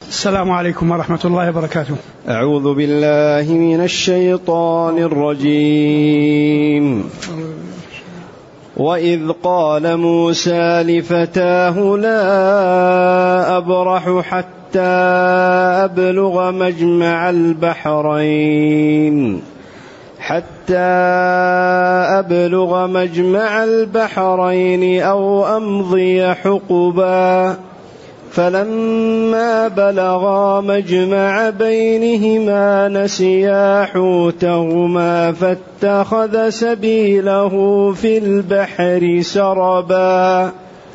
السلام عليكم ورحمة الله وبركاته. أعوذ بالله من الشيطان الرجيم. وإذ قال موسى لفتاه لا أبرح حتى أبلغ مجمع البحرين أو أمضي حقبا فلما بلغا مجمع بينهما نسيا حوتهما فاتخذ سبيله في البحر سربا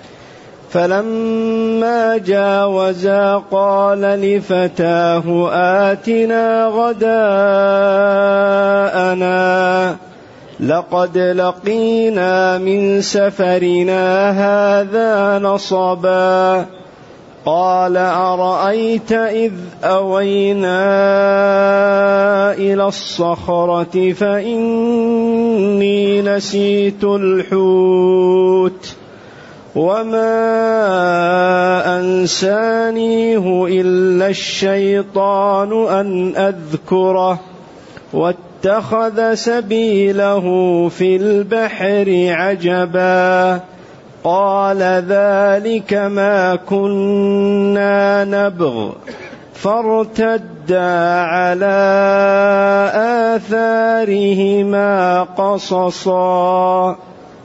فلما جاوزا قال لفتاه آتنا غداءنا لقد لقينا من سفرنا هذا نصبا قال أرأيت إذ أوينا إلى الصخرة فإني نسيت الحوت وما أنسانيه إلا الشيطان أن أذكره واتخذ سبيله في البحر عجبا قال ذلك ما كنا نبغ فارتدا على آثارهما قصصا.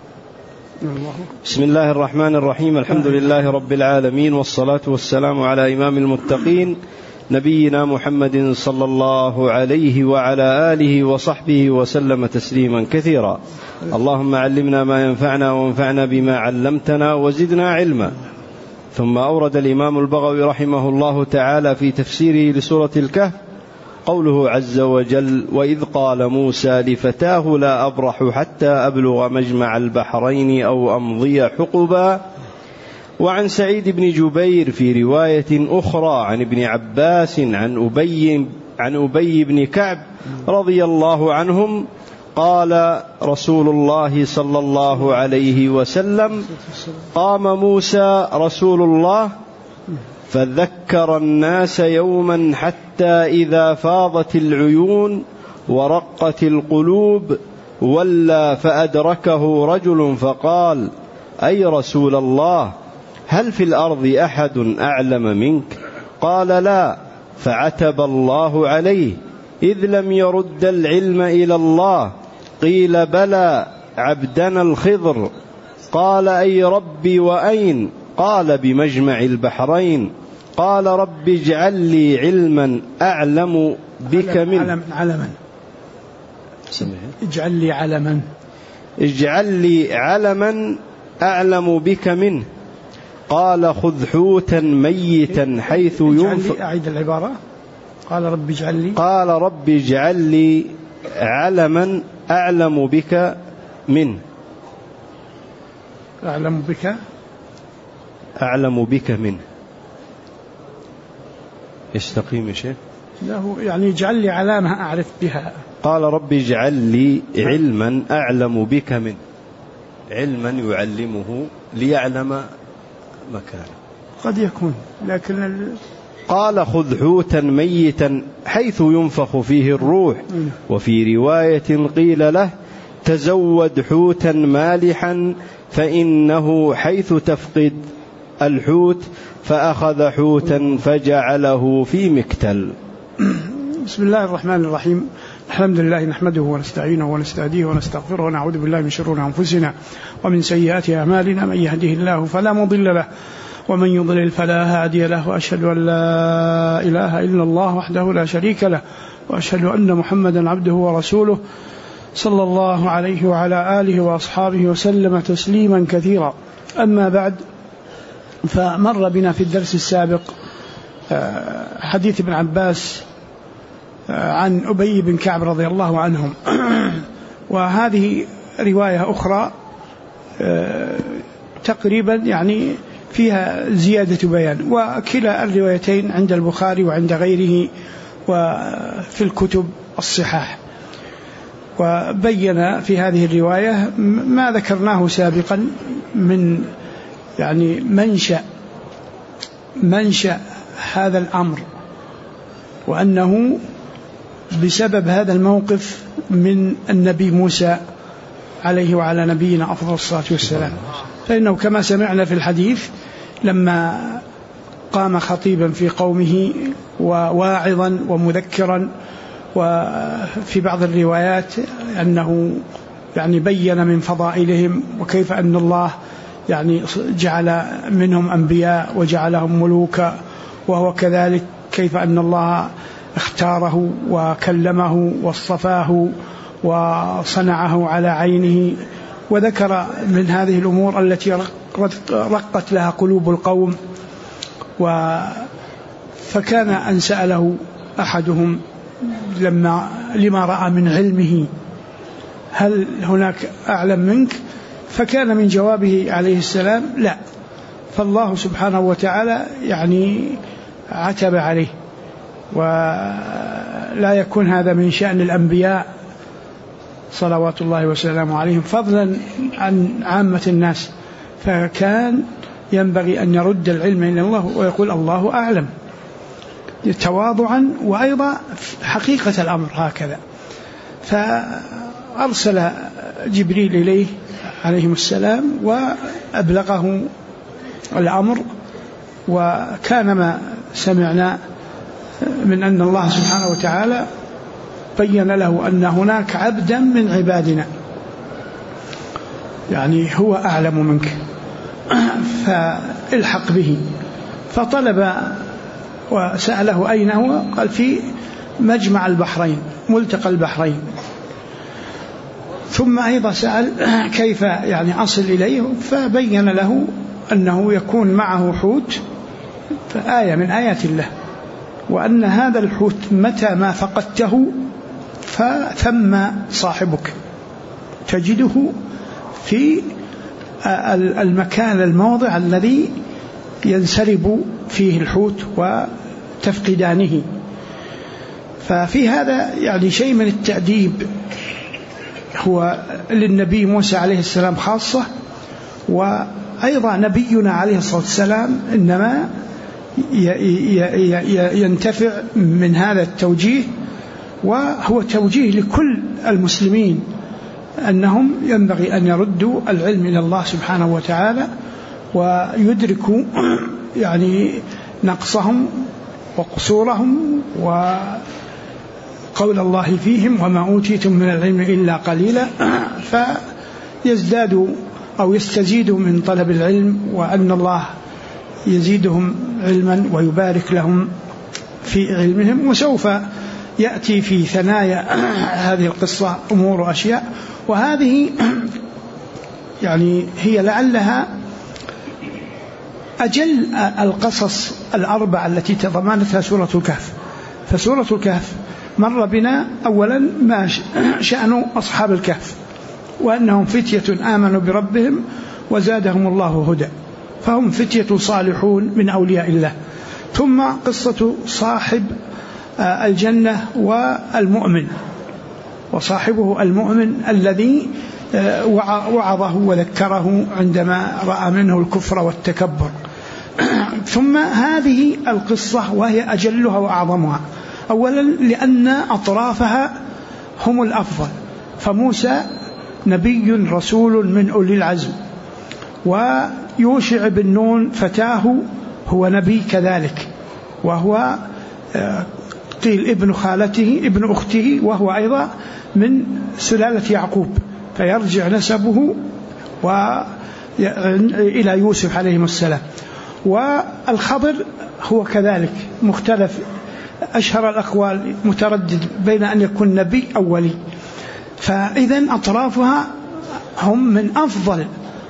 بسم الله الرحمن الرحيم. الحمد لله رب العالمين، والصلاة والسلام على إمام المتقين نبينا محمد صلى الله عليه وعلى آله وصحبه وسلم تسليما كثيرا. اللهم علمنا ما ينفعنا وانفعنا بما علمتنا وزدنا علما. ثم أورد الإمام البغوي رحمه الله تعالى في تفسيره لسورة الكهف قوله عز وجل: وإذ قال موسى لفتاه لا أبرح حتى أبلغ مجمع البحرين أو أمضي حقبا. وعن سعيد بن جبير في رواية أخرى عن ابن عباس عن أبي بن كعب رضي الله عنهم قال رسول الله صلى الله عليه وسلم: قام موسى رسول الله فذكر الناس يوما حتى إذا فاضت العيون ورقت القلوب ولى فأدركه رجل فقال: أي رسول الله، هل في الأرض أحد أعلم منك؟ قال: لا. فعتب الله عليه إذ لم يرد العلم إلى الله. قيل: بلى عبدنا الخضر. قال: أي ربي وأين؟ قال: بمجمع البحرين. قال: رب اجعل لي علما أعلم بك منه. اجعل لي علما أعلم بك منه. قال: خذ حوتا ميتا حيث ينفق. أعيد العبارة. قال: رب اجعل لي علما أعلم بك منه. أعلم بك منه. يستقيم يا شيخ؟ له يعني اجعل لي علامة أعرف بها. قال: رب اجعل لي علما أعلم بك منه. علما يعلمه ليعلم مكانه. قد يكون، لكن قال: خذ حوتا ميتا حيث ينفخ فيه الروح. وفي رواية قيل له: تزود حوتا مالحا فإنه حيث تفقد الحوت، فأخذ حوتا فجعله في مكتل. بسم الله الرحمن الرحيم. الحمد لله نحمده ونستعينه ونستهديه ونستغفره ونعوذ بالله من شرور أنفسنا ومن سيئات أعمالنا. من يهده الله فلا مضل له ومن يضلل فلا هادي له، وأشهد أن لا إله إلا الله وحده لا شريك له، وأشهد أن محمدا عبده ورسوله صلى الله عليه وعلى آله وأصحابه وسلم تسليما كثيرا. أما بعد، فمر بنا في الدرس السابق حديث ابن عباس عن أبي بن كعب رضي الله عنهم، وهذه رواية أخرى تقريبا يعني فيها زيادة بيان، وكلا الروايتين عند البخاري وعند غيره وفي الكتب الصحاح. وبين في هذه الرواية ما ذكرناه سابقا من يعني منشأ هذا الأمر، وأنه بسبب هذا الموقف من النبي موسى عليه وعلى نبينا أفضل الصلاة والسلام. فإنه كما سمعنا في الحديث لما قام خطيبا في قومه وواعظا ومذكرا، وفي بعض الروايات أنه يعني بين من فضائلهم وكيف أن الله يعني جعل منهم أنبياء وجعلهم ملوكا، وهو كذلك كيف أن الله اختاره وكلمه واصطفاه وصنعه على عينه، وذكر من هذه الأمور التي رقت لها قلوب القوم. فكان أن سأله أحدهم لما رأى من علمه هل هناك أعلم منك؟ فكان من جوابه عليه السلام لا. فالله سبحانه وتعالى يعني عتب عليه، ولا يكون هذا من شأن الأنبياء صلوات الله وسلامه عليهم فضلا عن عامة الناس. فكان ينبغي أن يرد العلم إلى الله ويقول الله أعلم تواضعا، وأيضا حقيقة الأمر هكذا. فأرسل جبريل إليه عليه السلام وأبلغه الأمر، وكان ما سمعنا من أن الله سبحانه وتعالى بين له أن هناك عبدا من عبادنا يعني هو أعلم منك فالحق به. فطلب وسأله أين هو؟ قال في مجمع البحرين، ملتقى البحرين. ثم أيضا سأل كيف يعني أصل إليه، فبين له أنه يكون معه حوت فآية من آيات الله، وأن هذا الحوت متى ما فقدته فثم صاحبك تجده في المكان الموضع الذي ينسرب فيه الحوت وتفقدانه. ففي هذا يعني شيء من التأديب هو للنبي موسى عليه السلام خاصة، وأيضا نبينا عليه الصلاة والسلام إنما ينتفع من هذا التوجيه، وهو توجيه لكل المسلمين أنهم ينبغي أن يردوا العلم إلى الله سبحانه وتعالى ويدركوا يعني نقصهم وقصورهم، وقول الله فيهم وما أوتيتم من العلم إلا قليلا، فيزدادوا أو يستزيدوا من طلب العلم، وأن الله يزيدهم علما ويبارك لهم في علمهم. وسوف يأتي في ثنايا هذه القصة أمور وأشياء، وهذه يعني هي لعلها أجل القصص الأربع التي تضمنتها سورة الكهف. فسورة الكهف مر بنا أولا ما شأن أصحاب الكهف، وأنهم فتية آمنوا بربهم وزادهم الله هدى، فهم فتية صالحون من أولياء الله. ثم قصة صاحب الجنة والمؤمن، وصاحبه المؤمن الذي وعظه وذكره عندما رأى منه الكفر والتكبر. ثم هذه القصة وهي أجلها وأعظمها، أولا لأن أطرافها هم الأفضل، فموسى نبي رسول من أولي العزم، ويوشع بن نون فتاه هو نبي كذلك، وهو قيل ابن خالته ابن أخته، وهو أيضا من سلالة يعقوب، فيرجع نسبه إلى يوسف عليه السلام. والخضر هو كذلك مختلف، أشهر الأقوال متردد بين أن يكون نبي أو ولي. فإذن أطرافها هم من أفضل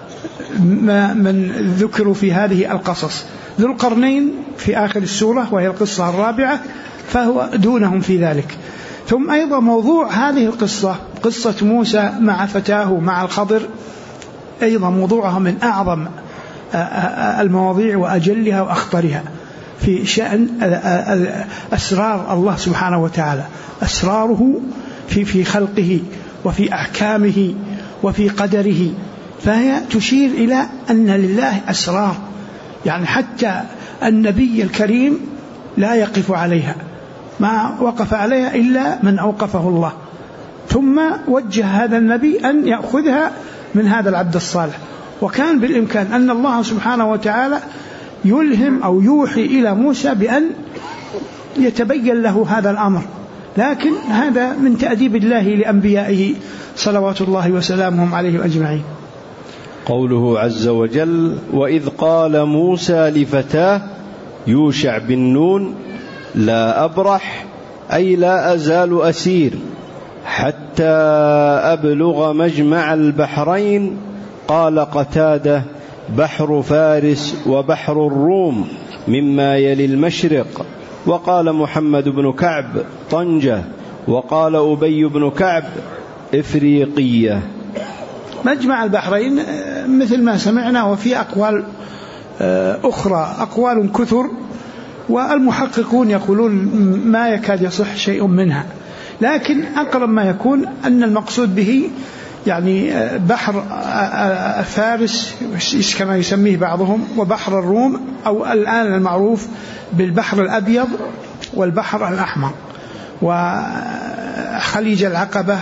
من ذكروا في هذه القصص. ذو القرنين في آخر السورة وهي القصة الرابعة، فهو دونهم في ذلك. ثم أيضا موضوع هذه القصة قصة موسى مع فتاه مع الخضر أيضا موضوعها من أعظم المواضيع وأجلها وأخطرها في شأن أسرار الله سبحانه وتعالى، أسراره في خلقه وفي أحكامه وفي قدره. فهي تشير إلى أن لله أسرار، يعني حتى النبي الكريم لا يقف عليها، ما وقف عليها إلا من أوقفه الله. ثم وجه هذا النبي أن يأخذها من هذا العبد الصالح، وكان بالإمكان أن الله سبحانه وتعالى يلهم أو يوحي إلى موسى بأن يتبين له هذا الأمر، لكن هذا من تأديب الله لأنبيائه صلوات الله وسلامهم عليه أجمعين. قوله عز وجل: وإذ قال موسى لفتاه يوشع بن نون لا أبرح، أي لا أزال أسير حتى أبلغ مجمع البحرين. قال قتادة: بحر فارس وبحر الروم مما يلي المشرق. وقال محمد بن كعب: طنجة. وقال أبي بن كعب: إفريقية. مجمع البحرين مثل ما سمعنا، وفي أقوال أخرى، أقوال كثر، والمحققون يقولون ما يكاد يصح شيء منها، لكن أقرب ما يكون أن المقصود به يعني بحر فارس كما يسميه بعضهم، وبحر الروم، أو الآن المعروف بالبحر الأبيض والبحر الأحمر، وخليج العقبة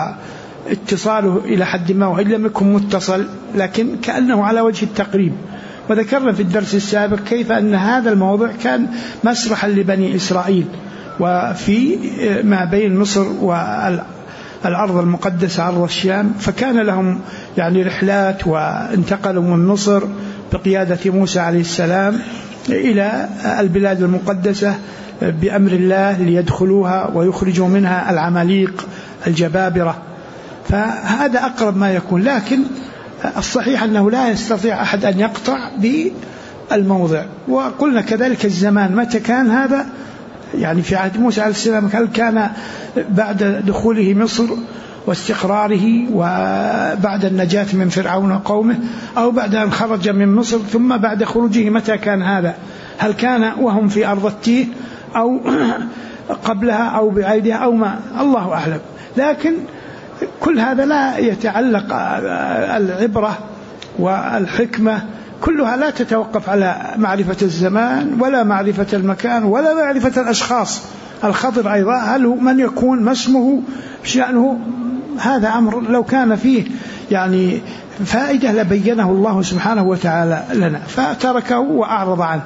واتصاله إلى حد ما، وإن لم يكن متصل لكن كأنه على وجه التقريب. وذكرنا في الدرس السابق كيف أن هذا الموضع كان مسرحا لبني إسرائيل، وفي ما بين مصر والأرض المقدسة أرض الشام، فكان لهم يعني رحلات، وانتقلوا من مصر بقيادة موسى عليه السلام إلى البلاد المقدسة بأمر الله ليدخلوها ويخرجوا منها العماليق الجبابرة. فهذا أقرب ما يكون، لكن الصحيح أنه لا يستطيع أحد أن يقطع بالموضع. وقلنا كذلك الزمان متى كان هذا، يعني في عهد موسى عليه السلام، هل كان بعد دخوله مصر واستقراره وبعد النجاة من فرعون وقومه، أو بعد أن خرج من مصر ثم بعد خروجه، متى كان هذا؟ هل كان وهم في أرض التيه أو قبلها أو بعيدها أو ما، الله أعلم. لكن كل هذا لا يتعلق، العبرة والحكمة كلها لا تتوقف على معرفة الزمان ولا معرفة المكان ولا معرفة الأشخاص. الخضر أيضا هل هو من يكون، ما اسمه، شأنه، هذا أمر لو كان فيه يعني فائدة لبينه الله سبحانه وتعالى لنا، فتركه وأعرض عنه.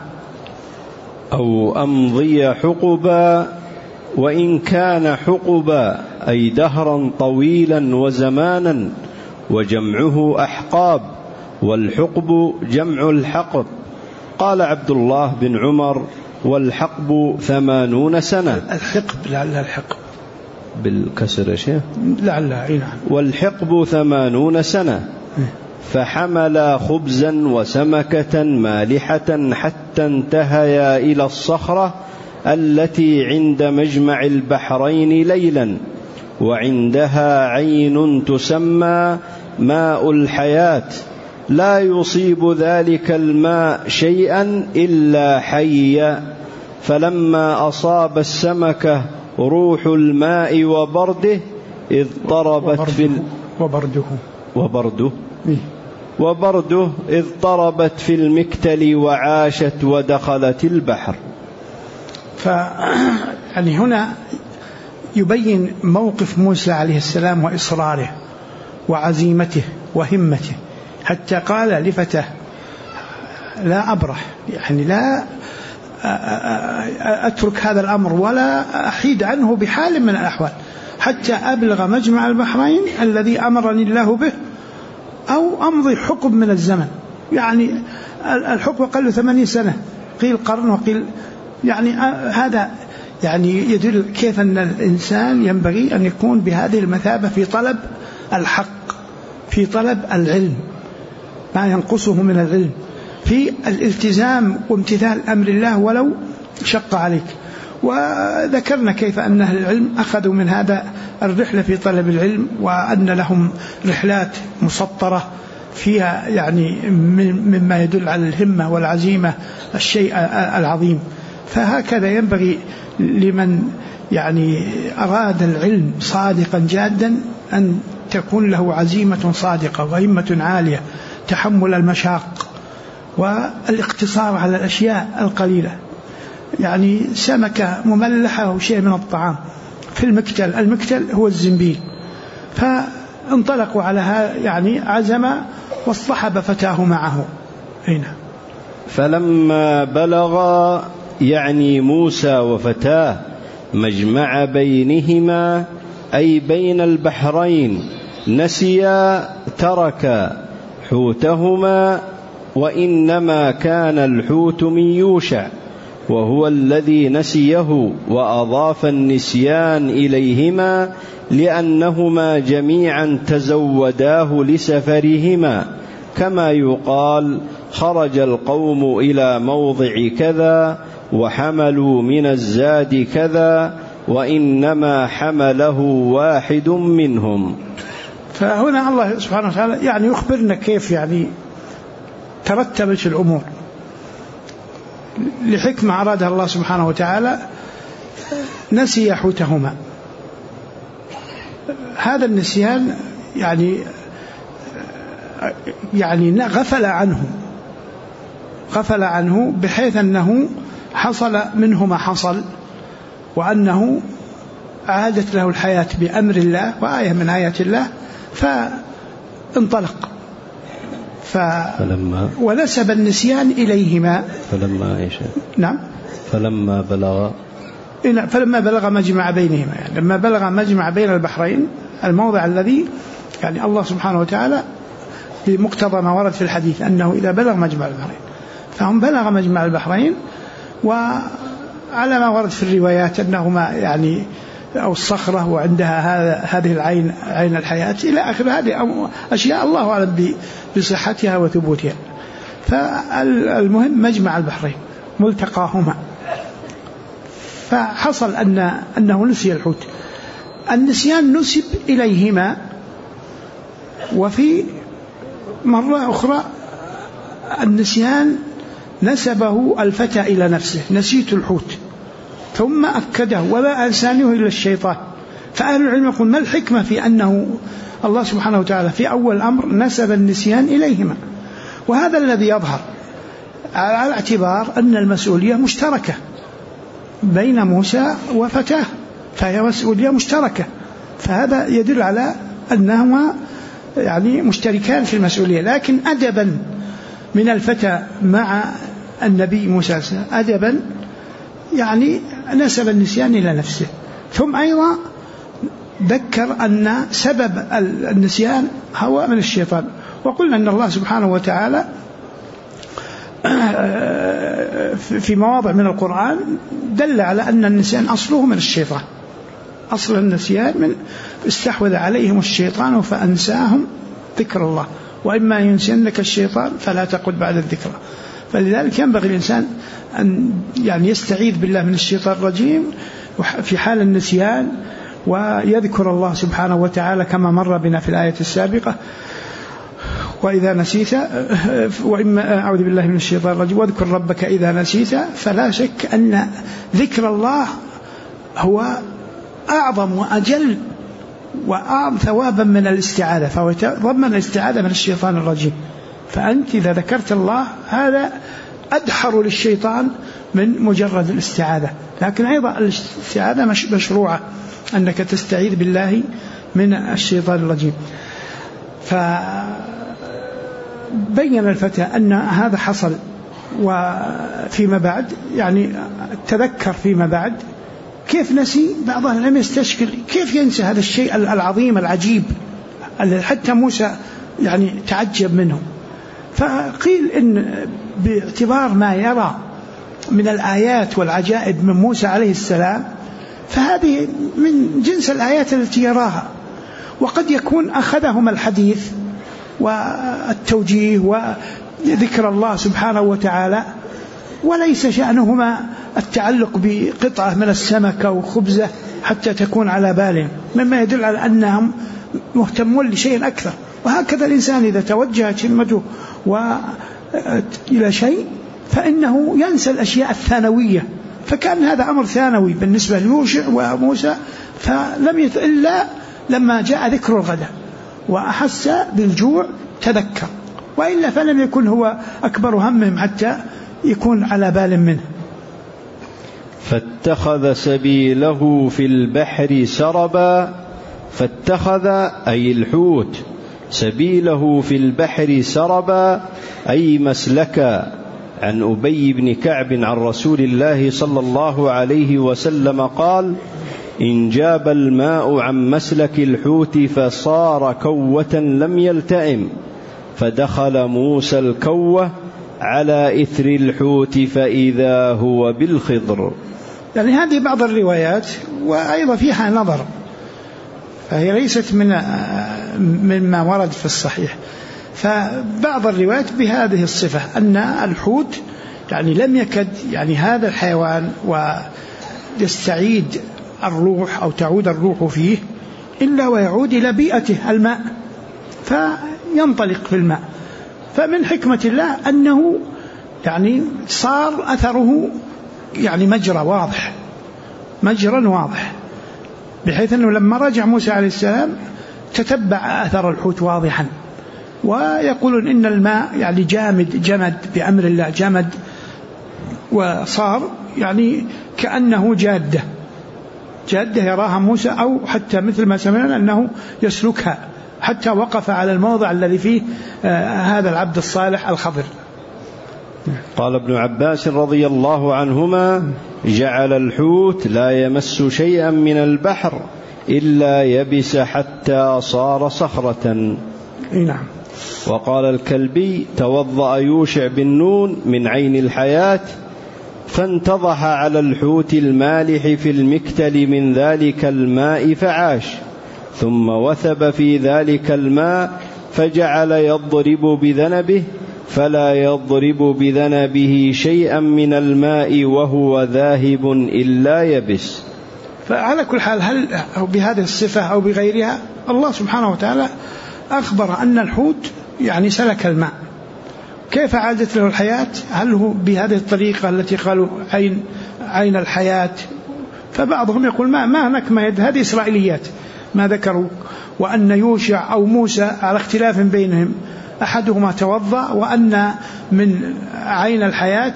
أو أمضي حقبا، وإن كان حقبا أي دهرا طويلا وزمانا، وجمعه أحقاب، والحقب جمع الحقب. قال عبد الله بن عمر: والحقب 80 سنة. الحقب لعلها الحقب بالكسر يا شيخ، لعلها. والحقب 80 سنة. فحملا خبزا وسمكة مالحة حتى انتهيا إلى الصخرة التي عند مجمع البحرين ليلا، وعندها عين تسمى ماء الحياة، لا يصيب ذلك الماء شيئا إلا حيا. فلما أصاب السمكة روح الماء وبرده إذ طربت في المكتل وعاشت ودخلت البحر. يعني هنا يبين موقف موسى عليه السلام وإصراره وعزيمته وهمته، حتى قال لفتاه: لا أبرح، يعني لا أترك هذا الأمر ولا أحيد عنه بحال من الأحوال حتى أبلغ مجمع البحرين الذي أمرني الله به، أو أمضي حقب من الزمن. يعني الحقب قال 80 سنة، قيل قرن وقيل، يعني هذا يعني يدل كيف أن الإنسان ينبغي أن يكون بهذه المثابة في طلب الحق، في طلب العلم، ما ينقصه من العلم، في الالتزام وامتثال أمر الله ولو شق عليك. وذكرنا كيف أن أهل العلم أخذوا من هذا الرحلة في طلب العلم، وأن لهم رحلات مسطرة فيها يعني مما يدل على الهمة والعزيمة، الشيء العظيم. فهكذا ينبغي لمن يعني أراد العلم صادقا جادا أن تكون له عزيمة صادقة وهمة عالية، تحمل المشاق والاقتصار على الأشياء القليلة. يعني سمكة مملحة أو شيء من الطعام في المكتل. المكتل هو الزنبيل. فانطلقوا على يعني عزم واصطحب فتاه معه. هنا فلما بلغ يعني موسى وفتاه مجمع بينهما أي بين البحرين نسيا ترك حوتهما، وإنما كان الحوت من يوشع وهو الذي نسيه وأضاف النسيان إليهما لأنهما جميعا تزوداه لسفرهما، كما يقال خرج القوم إلى موضع كذا وحملوا من الزاد كذا وإنما حمله واحد منهم. فهنا الله سبحانه وتعالى يعني يخبرنا كيف يعني ترتبت الأمور لحكمة أرادها الله سبحانه وتعالى. نسي حوتهما. هذا النسيان يعني غفل عنه بحيث أنه حصل منه ما حصل، وأنه عادت له الحياة بأمر الله وآية من آيات الله، فانطلق ونسب النسيان إليهما. فلما بلغ مجمع بينهما، يعني لما بلغ مجمع بين البحرين، الموضع الذي يعني الله سبحانه وتعالى بمقتضى ما ورد في الحديث أنه إذا بلغ مجمع البحرين، فهم بلغ مجمع البحرين، وعلى ما ورد في الروايات أنهما يعني أو الصخرة وعندها هذه العين، عين الحياة إلى آخر هذه أشياء الله أعلم بصحتها وثبوتها. فالمهم مجمع البحرين ملتقاهما، فحصل أنه نسي الحوت. النسيان نسب إليهما، وفي مرة أخرى النسيان نسبه الفتى إلى نفسه، نسيت الحوت، ثم أكده وما أنسانيه إلا الشيطان. فأهل العلم يقول ما الحكمة في أنه الله سبحانه وتعالى في أول الأمر نسب النسيان إليهما؟ وهذا الذي يظهر على اعتبار أن المسؤولية مشتركة بين موسى وفتاه، فهي مسؤولية مشتركة، فهذا يدل على أنهما يعني مشتركان في المسؤولية. لكن أدبا من الفتى مع النبي موسى أدبا يعني نسب النسيان إلى نفسه. ثم أيضا ذكر أن سبب النسيان هو من الشيطان، وقلنا أن الله سبحانه وتعالى في مواضع من القرآن دل على أن النسيان أصله من الشيطان. أصل النسيان من استحوذ عليهم الشيطان فأنساهم ذكر الله، وإما ينسينك الشيطان فلا تقل بعد الذكرى. فلذلك ينبغي الإنسان أن يعني يستعيذ بالله من الشيطان الرجيم في حال النسيان، ويذكر الله سبحانه وتعالى كما مر بنا في الآية السابقة: وإذا نسيت وإما أعوذ بالله من الشيطان الرجيم واذكر ربك إذا نسيت. فلا شك أن ذكر الله هو أعظم وأجل وأعظم ثوابا من الاستعاذة، فهو ضمن الاستعاذة من الشيطان الرجيم. فأنت إذا ذكرت الله هذا أدحر للشيطان من مجرد الاستعاذة. لكن أيضا الاستعاذة مشروعة، أنك تستعيذ بالله من الشيطان الرجيم. فبين الفتى أن هذا حصل، وفيما بعد يعني تذكر فيما بعد كيف نسي. بعضهم لم يستشكل كيف ينسى هذا الشيء العظيم العجيب الذي حتى موسى يعني تعجب منه. فقيل إن باعتبار ما يرى من الآيات والعجائب من موسى عليه السلام، فهذه من جنس الآيات التي يراها، وقد يكون أخذهم الحديث والتوجيه وذكر الله سبحانه وتعالى، وليس شأنهما التعلق بقطعة من السمك أو خبزة حتى تكون على بالهم، مما يدل على أنهم مهتمون لشيء أكثر. وهكذا الإنسان إذا توجهت همته إلى شيء فإنه ينسى الأشياء الثانوية، فكان هذا أمر ثانوي بالنسبة ليوشع وموسى، فلم إلا لما جاء ذكر الغداء وأحس بالجوع تذكر، وإلا فلم يكن هو أكبر همهم حتى يكون على بال منه. فاتخذ سبيله في البحر سربا. فاتخذ أي الحوت سبيله في البحر سربا أي مسلكا. عن أبي بن كعب عن رسول الله صلى الله عليه وسلم قال: إن جاب الماء عن مسلك الحوت فصار كوة لم يلتئم، فدخل موسى الكوة على إثر الحوت فإذا هو بالخضر. يعني هذه بعض الروايات وأيضا فيها نظر، فهي ليست مما ورد في الصحيح. فبعض الروايات بهذه الصفة أن الحوت يعني لم يكد يعني هذا الحيوان ويستعيد الروح أو تعود الروح فيه إلا ويعود إلى بيئته الماء، فينطلق في الماء. فمن حكمة الله أنه يعني صار أثره يعني مجرى واضح، بحيث أنه لما رجع موسى عليه السلام تتبع أثر الحوت واضحا. ويقولون إن الماء يعني جمد بأمر الله، جمد وصار يعني كأنه جادة يراها موسى، أو حتى مثل ما سمعنا أنه يسلكها، حتى وقف على الموضع الذي فيه هذا العبد الصالح الخضر. قال ابن عباس رضي الله عنهما: جعل الحوت لا يمس شيئا من البحر إلا يبس حتى صار صخرة. نعم. وقال الكلبي: توضأ يوشع بن نون من عين الحياة فانتضح على الحوت المالح في المكتل من ذلك الماء فعاش، ثم وثب في ذلك الماء فجعل يضرب بذنبه فلا يضرب بذنبه شيئا من الماء وهو ذاهب إلا يبس. فعلى كل حال، هل بهذه الصفة أو بغيرها، الله سبحانه وتعالى أخبر أن الحوت يعني سلك الماء. كيف عادت له الحياة؟ هل هو بهذه الطريقة التي قالوا عين الحياة؟ فبعضهم يقول ما هناك ما هذه إسرائيليات ما ذكروا، وأن يوشع أو موسى على اختلاف بينهم، أحدهما توضأ وأن من عين الحياة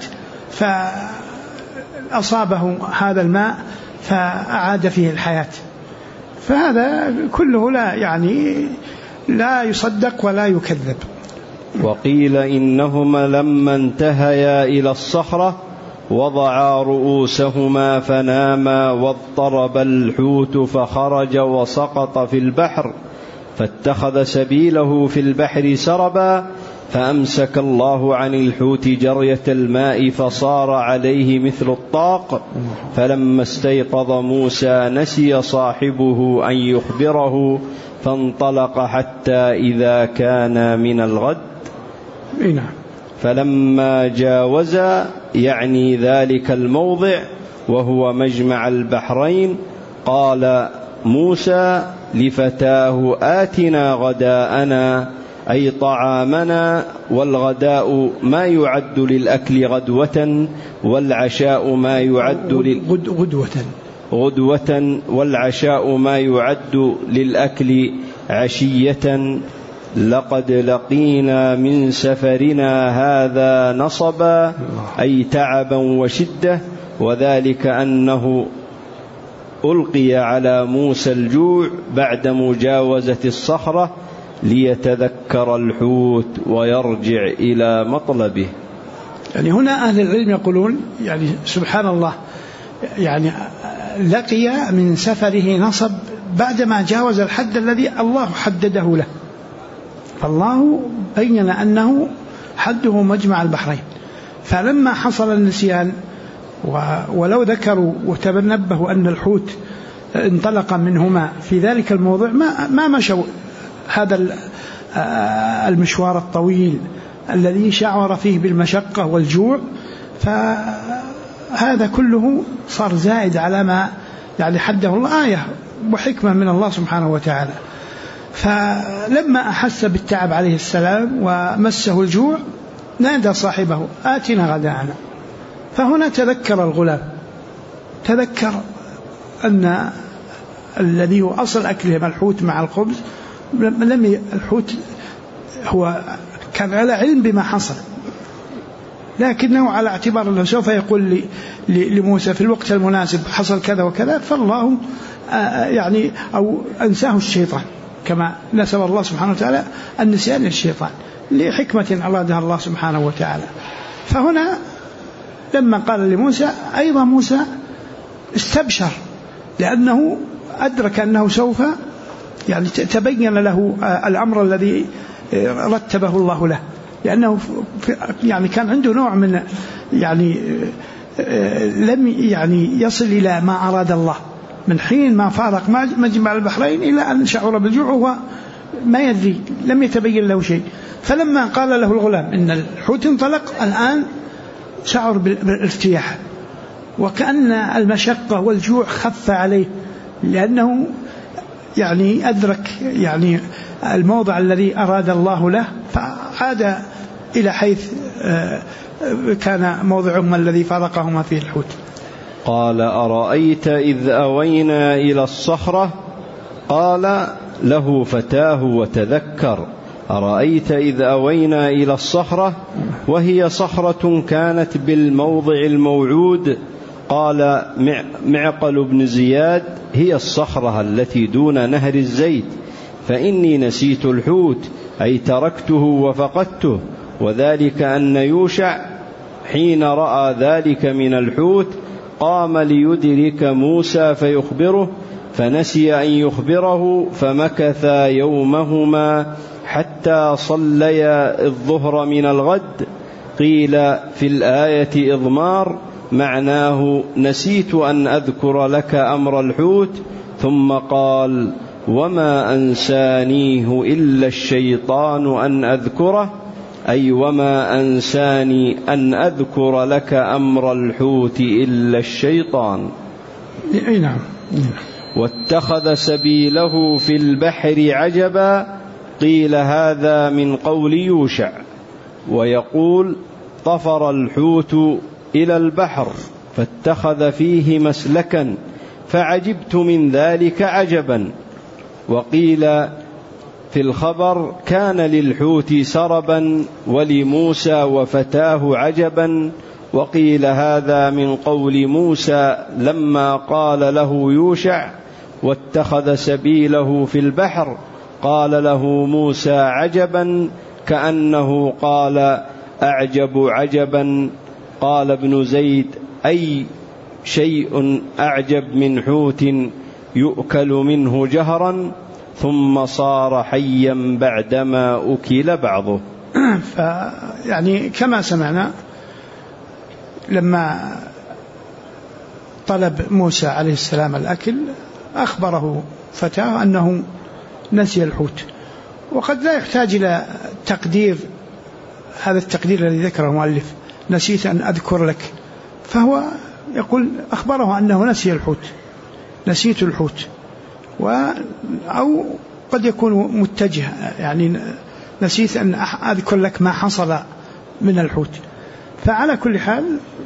فأصابه هذا الماء فأعاد فيه الحياة. فهذا كله لا يصدق ولا يكذب. وقيل إنهما لما انتهيا إلى الصخرة وضعا رؤوسهما فناما واضطرب الحوت فخرج وسقط في البحر، فاتخذ سبيله في البحر سربا، فأمسك الله عن الحوت جرية الماء فصار عليه مثل الطاق. فلما استيقظ موسى نسي صاحبه أن يخبره فانطلق حتى إذا كان من الغد. فلما جاوزا يعني ذلك الموضع وهو مجمع البحرين قال موسى لفتاه: آتنا غداءنا، أي طعامنا، والغداء ما يعد للأكل غدوة، والعشاء ما يعد غدوة، والعشاء ما يعد للأكل عشية. لقد لقينا من سفرنا هذا نصبا، أي تعبا وشدة، وذلك أنه ألقي على موسى الجوع بعد مجاوزة الصخرة ليتذكر الحوت ويرجع إلى مطلبه. يعني هنا أهل العلم يقولون يعني سبحان الله، يعني لقي من سفره نصب بعدما جاوز الحد الذي الله حدده له. فالله بين أنه حده مجمع البحرين، فلما حصل النسيان ولو ذكروا وتنبهوا أن الحوت انطلق منهما في ذلك الموضع ما مشوا هذا المشوار الطويل الذي شعر فيه بالمشقة والجوع. فهذا كله صار زائد على ما يعني حده الله، آية وحكمة من الله سبحانه وتعالى. فلما أحس بالتعب عليه السلام ومسه الجوع نادى صاحبه: آتنا غداءنا. فهنا تذكر الغلام، تذكر أن الذي هو أصل أكلهم الحوت مع الخبز، الحوت هو كان على علم بما حصل، لكنه على اعتبار أنه سوف يقول لموسى في الوقت المناسب حصل كذا وكذا، فالله يعني أو أنساه الشيطان، كما نسب الله سبحانه وتعالى النسيان للشيطان لحكمة أرادها الله سبحانه وتعالى. فهنا لما قال لموسى أيضا موسى استبشر، لأنه أدرك أنه سوف يعني تبين له الأمر الذي رتبه الله له، لأنه يعني كان عنده نوع من يعني لم يعني يصل إلى ما أراد الله من حين ما فارق مجمع البحرين إلى أن شعر بالجوع وهو ما يدري، لم يتبين له شيء. فلما قال له الغلام إن الحوت انطلق الآن شعر بالارتياح، وكأن المشقة والجوع خف عليه، لأنه يعني أدرك يعني الموضع الذي أراد الله له، فعاد إلى حيث كان موضعهما الذي فارقهما فيه الحوت. قال أرأيت إذ أوينا إلى الصخرة قال له فتاه وتذكر أرأيت إذ أوينا إلى الصخرة وهي صخرة كانت بالموضع الموعود قال معقل بن زياد هي الصخرة التي دون نهر الزيت فإني نسيت الحوت أي تركته وفقدته، وذلك أن يوشع حين رأى ذلك من الحوت قام ليدرك موسى فيخبره فنسي أن يخبره فمكثا يومهما حتى صليا الظهر من الغد. قيل في الآية إضمار معناه نسيت أن أذكر لك أمر الحوت، ثم قال وما أنسانيه إلا الشيطان أن أذكره، أي وما أنساني أن أذكر لك أمر الحوت إلا الشيطان. نعم. واتخذ سبيله في البحر عجبا، قيل هذا من قول يوشع. ويقول طفر الحوت إلى البحر فاتخذ فيه مسلكا فعجبت من ذلك عجبا. وقيل في الخبر كان للحوت سربا ولموسى وفتاه عجبا. وقيل هذا من قول موسى لما قال له يوشع واتخذ سبيله في البحر قال له موسى عجبا، كأنه قال أعجب عجبا. قال ابن زيد أي شيء أعجب من حوت يؤكل منه جهرا ثم صار حيا بعدما أكل بعضه. يعني كما سمعنا لما طلب موسى عليه السلام الأكل أخبره فتاه أنه نسي الحوت، وقد لا يحتاج إلى تقدير هذا التقدير الذي ذكره المؤلف نسيت أن أذكر لك، فهو يقول أخبره أنه نسي الحوت، نسيت الحوت، أو قد يكون متجه يعني نسيت أن أذكر لك ما حصل من الحوت. فعلى كل حال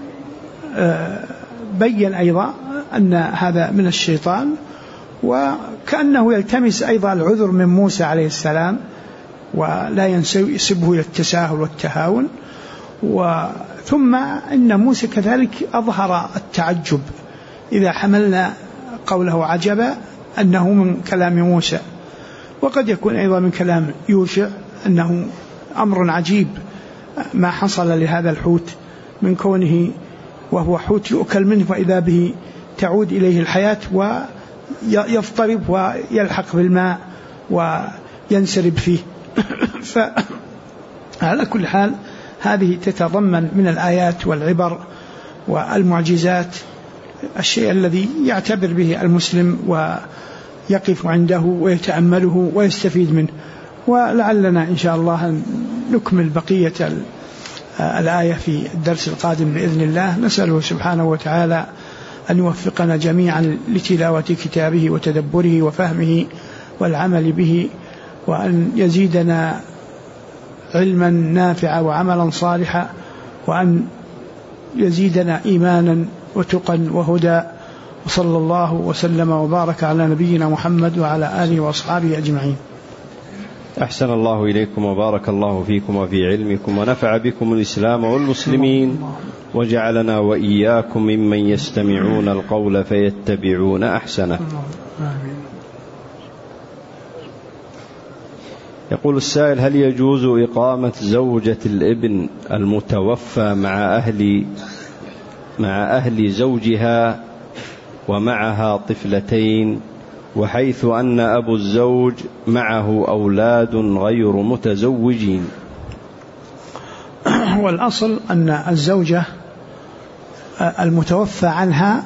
بين أيضا أن هذا من الشيطان، وكأنه يلتمس أيضا العذر من موسى عليه السلام ولا ينسبه إلى التساهل والتهاون. ثم إن موسى كذلك أظهر التعجب إذا حملنا قوله عجبا أنه من كلام موسى، وقد يكون أيضا من كلام يوشع أنه أمر عجيب ما حصل لهذا الحوت من كونه وهو حوت يؤكل منه وإذا به تعود إليه الحياة ويضطرب ويلحق بالماء وينسرب فيه. فعلى كل حال هذه تتضمن من الآيات والعبر والمعجزات الشيء الذي يعتبر به المسلم ويقف عنده ويتأمله ويستفيد منه. ولعلنا إن شاء الله نكمل بقية الآية في الدرس القادم بإذن الله. نسأله سبحانه وتعالى أن يوفقنا جميعا لتلاوة كتابه وتدبره وفهمه والعمل به، وأن يزيدنا علما نافعا وعملا صالحا، وأن يزيدنا إيمانا وتقا وهدى. وصلى الله وسلم وبارك على نبينا محمد وعلى آله وأصحابه أجمعين. أحسن الله إليكم وبارك الله فيكم وفي علمكم ونفع بكم الإسلام والمسلمين وجعلنا وإياكم ممن يستمعون القول فيتبعون أحسنه. يقول السائل: هل يجوز إقامة زوجة الابن المتوفى مع أهل زوجها ومعها طفلتين، وحيث أن أبو الزوج معه أولاد غير متزوجين؟ والأصل أن الزوجة المتوفى عنها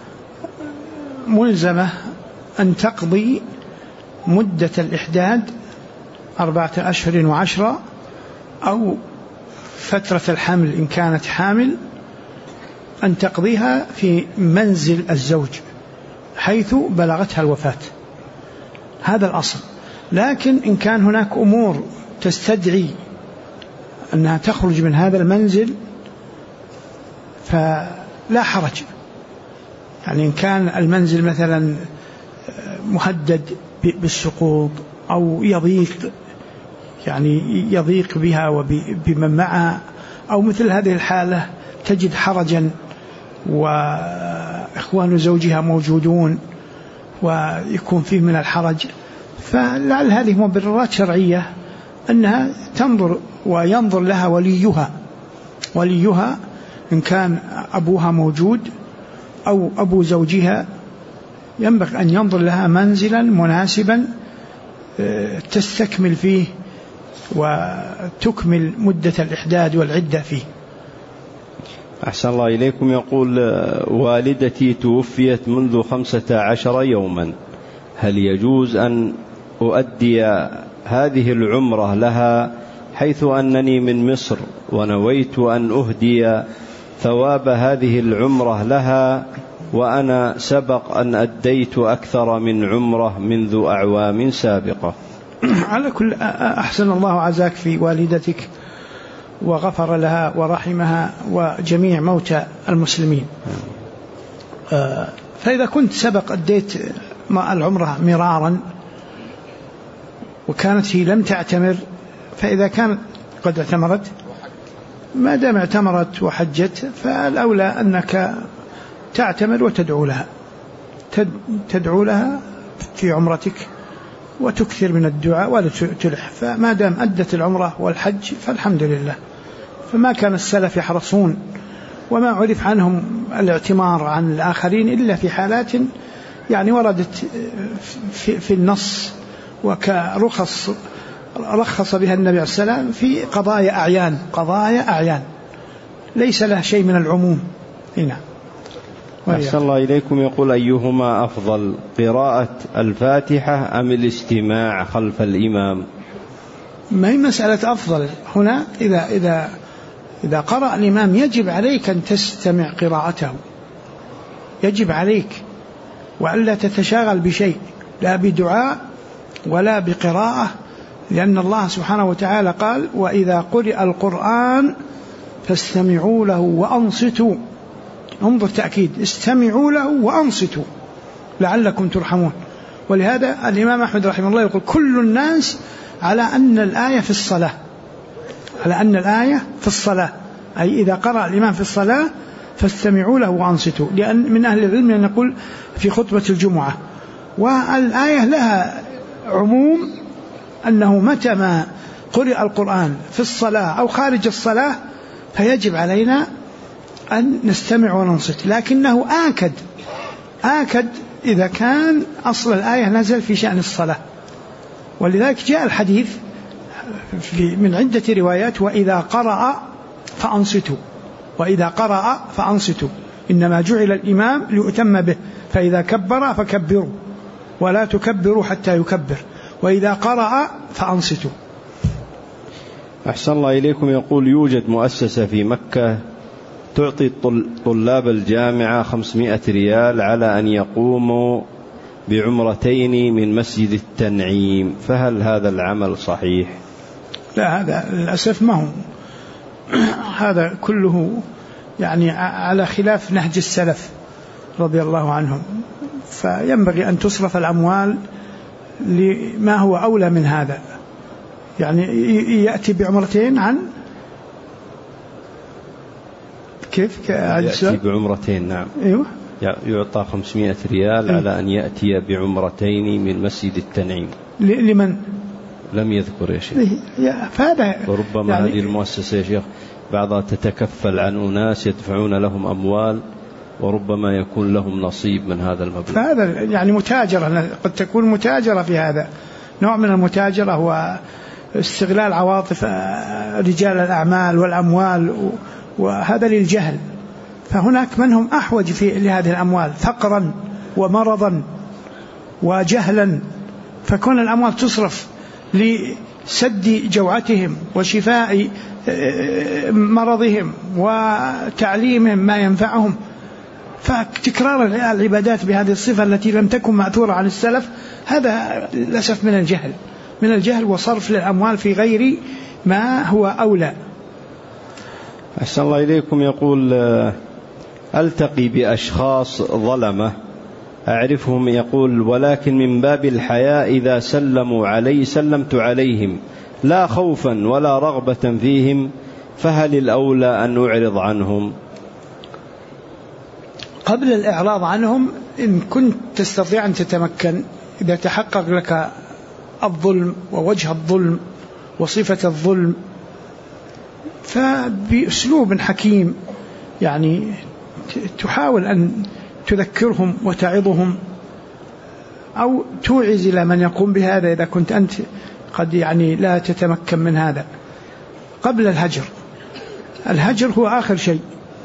ملزمة أن تقضي مدة الإحداد 4 أشهر و10، أو فترة الحمل إن كانت حامل أن تقضيها في منزل الزوج حيث بلغتها الوفاة. هذا الأصل. لكن إن كان هناك أمور تستدعي أنها تخرج من هذا المنزل فلا حرج. يعني إن كان المنزل مثلا مهدد بالسقوط أو يضيق بها وبمن معها، أو مثل هذه الحالة تجد حرجا وإخوان زوجها موجودون ويكون فيه من الحرج، فلعل هذه مبررات شرعية أنها تنظر وينظر لها وليها إن كان أبوها موجود أو أبو زوجها، ينبغي أن ينظر لها منزلا مناسبا تستكمل فيه وتكمل مدة الإحداد والعدة فيه. أحسن الله إليكم. يقول: والدتي توفيت منذ 15 يوما، هل يجوز أن أؤدي هذه العمرة لها، حيث أنني من مصر ونويت أن أهدي ثواب هذه العمرة لها، وأنا سبق أن أديت أكثر من عمرة منذ أعوام سابقة؟ على كل أحسن الله عزاك في والدتك وغفر لها ورحمها وجميع موتى المسلمين. فإذا كنت سبق أديت العمرة مرارا وكانت هي لم تعتمر، فإذا كانت قد اعتمرت، ما دام اعتمرت وحجت، فالأولى أنك تعتمر تدعو لها في عمرتك وتكثر من الدعاء ولا تلح. فما دام أدت العمرة والحج فالحمد لله. فما كان السلف يحرصون، وما عرف عنهم الاعتمار عن الآخرين إلا في حالات وردت في النص، وكرخص رخص بها النبي عليه السلام في قضايا أعيان ليس له شيء من العموم. هنا أحسن الله إليكم. يقول: أيهما أفضل، قراءة الفاتحة أم الاستماع خلف الإمام؟ ما هي مسألة أفضل هنا. إذا قرأ الإمام يجب عليك أن تستمع قراءته، يجب عليك، وألا تتشاغل بشيء، لا بدعاء ولا بقراءة، لأن الله سبحانه وتعالى قال: وإذا قرئ القرآن فاستمعوا له وأنصتوا. انظر تأكيد، استمعوا له وأنصتوا لعلكم ترحمون. ولهذا الإمام أحمد رحمه الله يقول: كل الناس على أن الآية في الصلاة، أي إذا قرأ الإمام في الصلاة فاستمعوا له وأنصتوا. لأن من أهل العلم أن يقول في خطبة الجمعة، والآية لها عموم، أنه متى ما قرئ القرآن في الصلاة أو خارج الصلاة فيجب علينا أن نستمع وننصت، لكنه آكد إذا كان أصل الآية نزل في شأن الصلاة. ولذلك جاء الحديث من عدة روايات: وإذا قرأ فأنصتوا إنما جعل الإمام ليؤتم به، فإذا كبر فكبروا ولا تكبروا حتى يكبر، وإذا قرأ فأنصتوا. أحسن الله إليكم. يقول: يوجد مؤسسة في مكة تعطي طلاب الجامعة 500 ريال على أن يقوموا بعمرتين من مسجد التنعيم، فهل هذا العمل صحيح؟ لا، هذا للأسف ما هو، هذا كله على خلاف نهج السلف رضي الله عنهم. فينبغي أن تصرف الأموال لما هو أولى من هذا، يعني يأتي بعمرتين عن كيف يأتي بعمرتين نعم. أيوة. يعطى 500 ريال على أن يأتي بعمرتين من مسجد التنعيم. لمن؟ لم يذكر يا شيخ. فهذا وربما يعني هذه المؤسسة يا شيخ بعضها تتكفل عن أناس يدفعون لهم أموال وربما يكون لهم نصيب من هذا المبلغ. فهذا يعني متاجرة، قد تكون متاجرة في هذا، نوع من المتاجرة هو استغلال عواطف رجال الأعمال والأموال، وهذا للجهل. فهناك من هم أحوج لهذه الأموال فقرا ومرضا وجهلا، فكون الأموال تصرف لسد جوعتهم وشفاء مرضهم وتعليمهم ما ينفعهم، فتكرار العبادات بهذه الصفة التي لم تكن مأثورة عن السلف، هذا للأسف من الجهل وصرف للأموال في غير ما هو أولى. أحسن الله إليكم. يقول ألتقي بأشخاص ظلمة أعرفهم، يقول ولكن من باب الحياء إذا سلموا علي سلمت عليهم لا خوفا ولا رغبة فيهم، فهل الأولى أن أعرض عنهم؟ قبل الإعراض عنهم إن كنت تستطيع أن تتمكن، إذا تحقق لك الظلم ووجه الظلم وصفة الظلم، فبأسلوب حكيم يعني تحاول أن تذكرهم وتعظهم أو توعز إلى من يقوم بهذا إذا كنت أنت قد يعني لا تتمكن من هذا. قبل الهجر هو آخر شيء،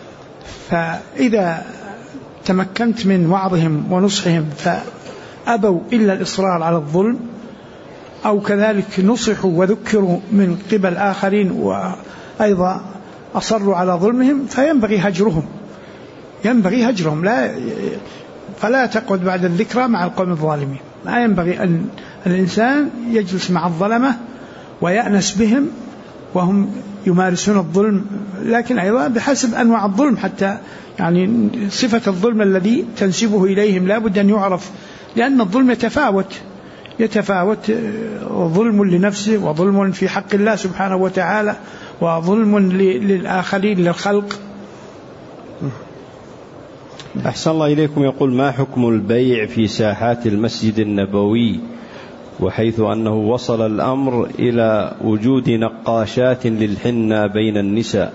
فإذا تمكنت من وعظهم ونصحهم فأبوا إلا الإصرار على الظلم، أو كذلك نصحوا وذكروا من قبل آخرين وأيضا أصروا على ظلمهم، فينبغي هجرهم فلا تقعد بعد الذكرى مع القوم الظالمين. ما ينبغي أن الإنسان يجلس مع الظلمة ويأنس بهم وهم يمارسون الظلم، لكن أيضا بحسب أنواع الظلم، حتى يعني صفة الظلم الذي تنسبه إليهم لا بد أن يعرف، لأن الظلم يتفاوت ظلم لنفسه وظلم في حق الله سبحانه وتعالى وظلم للآخرين للخلق. أحسن الله إليكم. يقول ما حكم البيع في ساحات المسجد النبوي، وحيث أنه وصل الأمر إلى وجود نقاشات للحنة بين النساء؟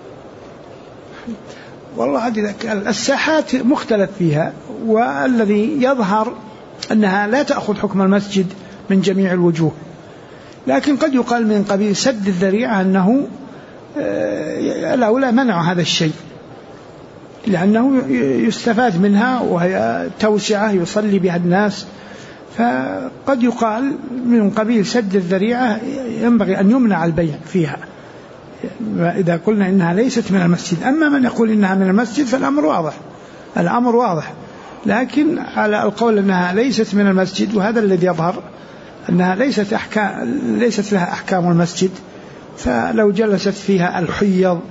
والله هذه الساحات مختلف فيها، والذي يظهر أنها لا تأخذ حكم المسجد من جميع الوجوه، لكن قد يقال من قبيل سد الذريعة أنه الأولى منع هذا الشيء، لأنه يستفاد منها وهي توسعة يصلي بها الناس، فقد يقال من قبيل سد الذريعة ينبغي أن يمنع البيع فيها إذا قلنا إنها ليست من المسجد. أما من يقول إنها من المسجد فالأمر واضح، لكن على القول أنها ليست من المسجد، وهذا الذي يظهر أنها ليست لها أحكام المسجد، فلو جلست فيها الحيض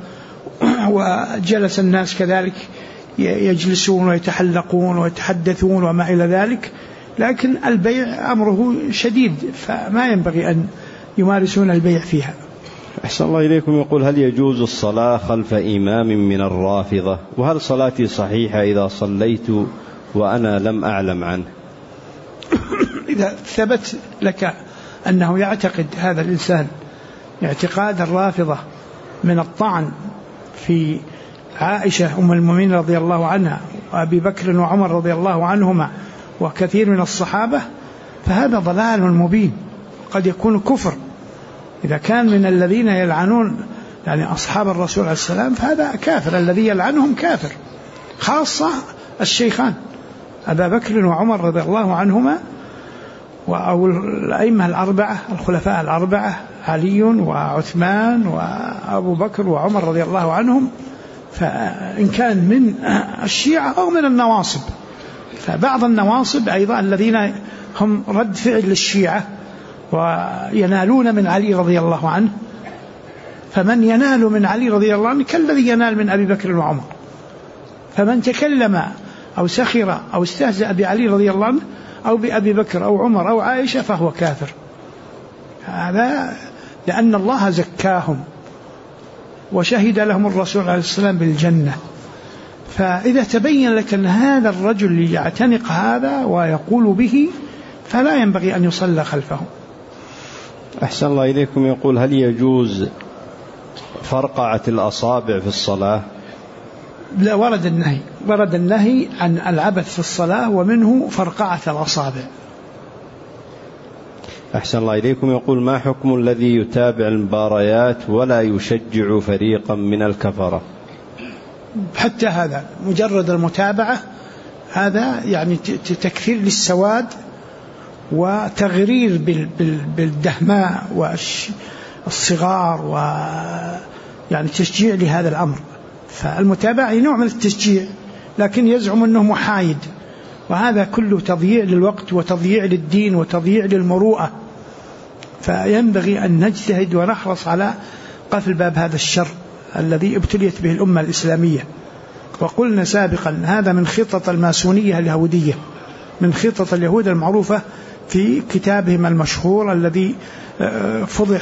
وجلس الناس كذلك يجلسون ويتحلقون ويتحدثون وما إلى ذلك، لكن البيع أمره شديد، فما ينبغي أن يمارسون البيع فيها. أحسن الله إليكم. يقول هل يجوز الصلاة خلف إمام من الرافضة، وهل صلاتي صحيحة إذا صليت وأنا لم أعلم عنه؟ إذا ثبت لك أنه يعتقد هذا الإنسان اعتقاد الرافضة من الطعن في عائشة أم المؤمنين رضي الله عنها وأبي بكر وعمر رضي الله عنهما وكثير من الصحابة، فهذا ضلال مبين، قد يكون كفر. إذا كان من الذين يلعنون يعني أصحاب الرسول عليه السلام فهذا كافر، الذي يلعنهم كافر، خاصة الشيخان أبا بكر وعمر رضي الله عنهما، أو الأئمة الأربعة الخلفاء الأربعة علي وعثمان وأبو بكر وعمر رضي الله عنهم، فإن كان من الشيعة أو من النواصب، فبعض النواصب أيضا الذين هم رد فعل للشيعة وينالون من علي رضي الله عنه، فمن ينال من علي رضي الله عنه كالذي ينال من أبي بكر وعمر، فمن تكلم أو سخر أو استهزأ بعلي رضي الله عنه أو بأبي بكر أو عمر أو عائشة فهو كافر. هذا لأن الله زكاهم وشهد لهم الرسول عليه السلام بالجنة. فإذا تبين لك أن هذا الرجل يعتنق هذا ويقول به فلا ينبغي أن يصلى خلفه. أحسن الله إليكم. يقول: هل يجوز فرقعة الأصابع في الصلاة؟ لا، ورد النهي عن العبث في الصلاة، ومنه فرقعة الأصابع. أحسن الله إليكم. يقول: ما حكم الذي يتابع المباريات ولا يشجع فريقا من الكفرة؟ حتى هذا مجرد المتابعة هذا يعني تكثير للسواد وتغرير بالدهماء والصغار، ويعني تشجيع لهذا الأمر. فالمتابعة نوع من التشجيع، لكن يزعم أنه محايد، وهذا كله تضييع للوقت وتضييع للدين وتضييع للمروءة. فينبغي أن نجتهد ونحرص على قفل باب هذا الشر الذي ابتليت به الأمة الإسلامية. وقلنا سابقا هذا من خطط الماسونية اليهودية، من خطط اليهود المعروفة في كتابهم المشهور الذي فضح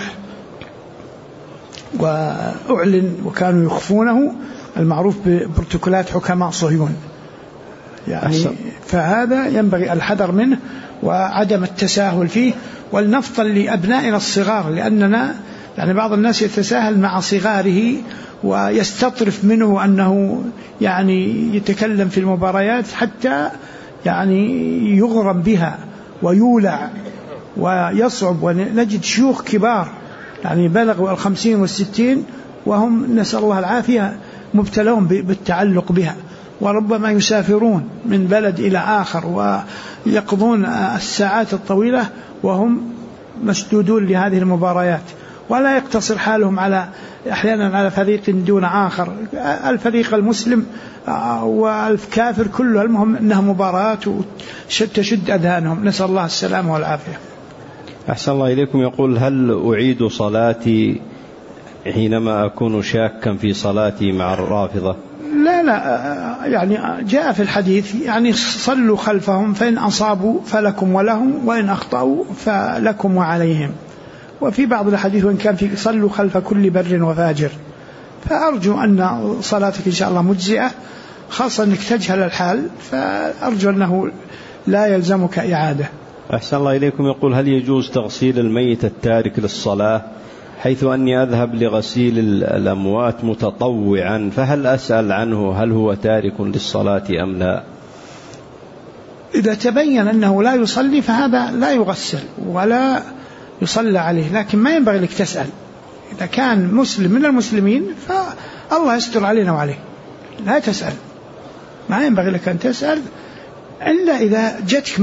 وأعلن وكانوا يخفونه، المعروف ببروتوكولات حكماء صهيون يعني. فهذا ينبغي الحذر منه وعدم التساهل فيه، ولنفضل لأبنائنا الصغار، لأننا يعني بعض الناس يتساهل مع صغاره ويستطرف منه أنه يعني يتكلم في المباريات حتى يعني يغرم بها ويولع ويصعب. ونجد شيوخ كبار يعني بلغوا 50 و60 وهم نسأل الله العافية مبتلون بالتعلق بها، وربما يسافرون من بلد إلى آخر ويقضون الساعات الطويلة وهم مسدودون لهذه المباريات، ولا يقتصر حالهم على أحيانا على فريق دون آخر، الفريق المسلم والكافر كله، المهم أنها مباراة وتشد أذهانهم، نسأل الله السلامة والعافية. أحسن الله إليكم. يقول: هل أعيد صلاتي حينما أكون شاكا في صلاتي مع الرافضة؟ لا يعني جاء في الحديث يعني صلوا خلفهم فإن أصابوا فلكم ولهم، وإن أخطأوا فلكم وعليهم. وفي بعض الحديث وإن كان في صلوا خلف كل بر وفاجر. فأرجو أن صلاتك إن شاء الله مجزئة، خاصة أنك تجهل الحال، فأرجو أنه لا يلزمك إعادة. أحسن الله إليكم. يقول: هل يجوز تغسيل الميت التارك للصلاة، حيث أني أذهب لغسيل الأموات متطوعا، فهل أسأل عنه هل هو تارك للصلاة أم لا؟ إذا تبين أنه لا يصلي فهذا لا يغسل ولا يصلى عليه، لكن ما ينبغي لك تسأل. إذا كان مسلم من المسلمين فالله يستر علينا وعليه، لا تسأل، ما ينبغي لك أن تسأل إلا إذا جتك